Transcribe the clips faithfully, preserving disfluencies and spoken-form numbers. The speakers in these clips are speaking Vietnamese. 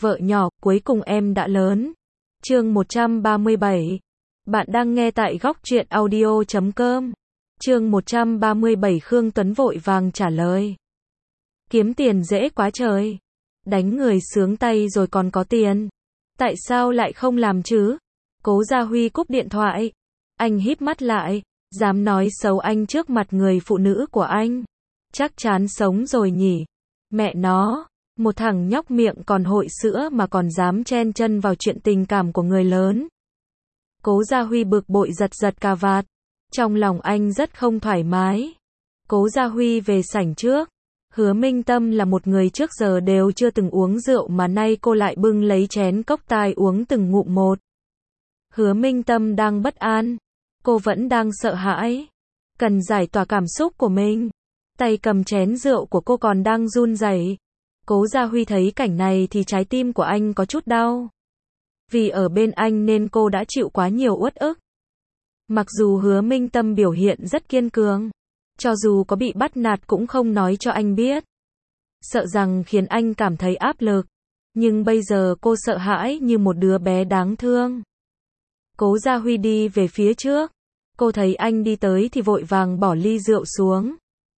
Vợ nhỏ, cuối cùng em đã lớn. Chương một trăm ba mươi bảy. Bạn đang nghe tại góc truyện audio chấm com. Chương một trăm ba mươi bảy. Khương Tuấn vội vàng trả lời. Kiếm tiền dễ quá trời. Đánh người sướng tay rồi còn có tiền. Tại sao lại không làm chứ? Cố Gia Huy cúp điện thoại. Anh híp mắt lại. Dám nói xấu anh trước mặt người phụ nữ của anh. Chắc chán sống rồi nhỉ. Mẹ nó. Một thằng nhóc miệng còn hội sữa mà còn dám chen chân vào chuyện tình cảm của người lớn. Cố Gia Huy bực bội giật giật cà vạt. Trong lòng anh rất không thoải mái. Cố Gia Huy về sảnh trước. Hứa Minh Tâm là một người trước giờ đều chưa từng uống rượu mà nay cô lại bưng lấy chén cốc tai uống từng ngụm một. Hứa Minh Tâm đang bất an. Cô vẫn đang sợ hãi. Cần giải tỏa cảm xúc của mình. Tay cầm chén rượu của cô còn đang run rẩy. Cố Gia Huy thấy cảnh này thì trái tim của anh có chút đau. Vì ở bên anh nên cô đã chịu quá nhiều uất ức. Mặc dù Hứa Minh Tâm biểu hiện rất kiên cường. Cho dù có bị bắt nạt cũng không nói cho anh biết. Sợ rằng khiến anh cảm thấy áp lực. Nhưng bây giờ cô sợ hãi như một đứa bé đáng thương. Cố Gia Huy đi về phía trước. Cô thấy anh đi tới thì vội vàng bỏ ly rượu xuống.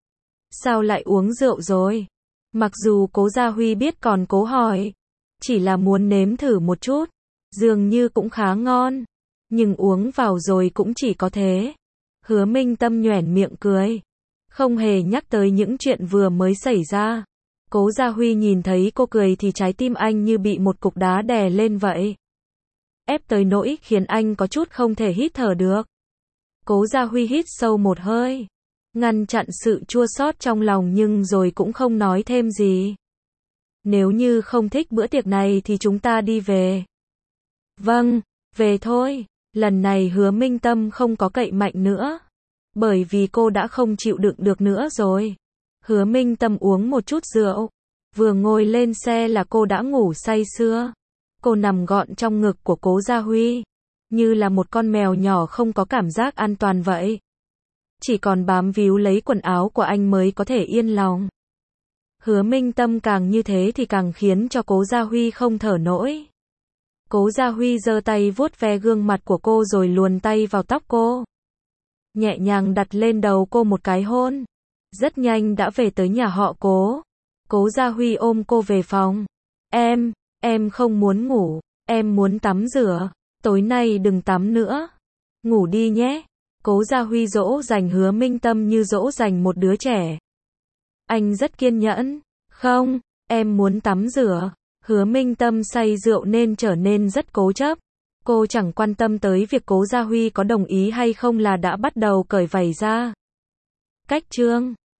Sao lại uống rượu rồi? Mặc dù Cố Gia Huy biết còn cố hỏi. Chỉ là muốn nếm thử một chút. Dường như cũng khá ngon. Nhưng uống vào rồi cũng chỉ có thế. Hứa Minh Tâm nhoẻn miệng cười. Không hề nhắc tới những chuyện vừa mới xảy ra. Cố Gia Huy nhìn thấy cô cười thì trái tim anh như bị một cục đá đè lên vậy. Ép tới nỗi khiến anh có chút không thể hít thở được. Cố Gia Huy hít sâu một hơi. Ngăn chặn sự chua xót trong lòng nhưng rồi cũng không nói thêm gì. Nếu như không thích bữa tiệc này thì chúng ta đi về. Vâng, về thôi. Lần này Hứa Minh Tâm không có cậy mạnh nữa. Bởi vì cô đã không chịu đựng được nữa rồi. Hứa Minh Tâm uống một chút rượu. Vừa ngồi lên xe là cô đã ngủ say sưa. Cô nằm gọn trong ngực của Cố Gia Huy. Như là một con mèo nhỏ không có cảm giác an toàn vậy. Chỉ còn bám víu lấy quần áo của anh mới có thể yên lòng. Hứa Minh Tâm càng như thế thì càng khiến cho Cố Gia Huy không thở nổi. Cố Gia Huy giơ tay vuốt ve gương mặt của cô rồi luồn tay vào tóc cô. Nhẹ nhàng đặt lên đầu cô một cái hôn. Rất nhanh đã về tới nhà họ Cố. Cố Gia Huy ôm cô về phòng. Em, em không muốn ngủ, em muốn tắm rửa. Tối nay đừng tắm nữa. Ngủ đi nhé. Cố Gia Huy dỗ dành Hứa Minh Tâm như dỗ dành một đứa trẻ. Anh rất kiên nhẫn. Không, em muốn tắm rửa. Hứa Minh Tâm say rượu nên trở nên rất cố chấp. Cô chẳng quan tâm tới việc Cố Gia Huy có đồng ý hay không là đã bắt đầu cởi vảy ra. Cách chương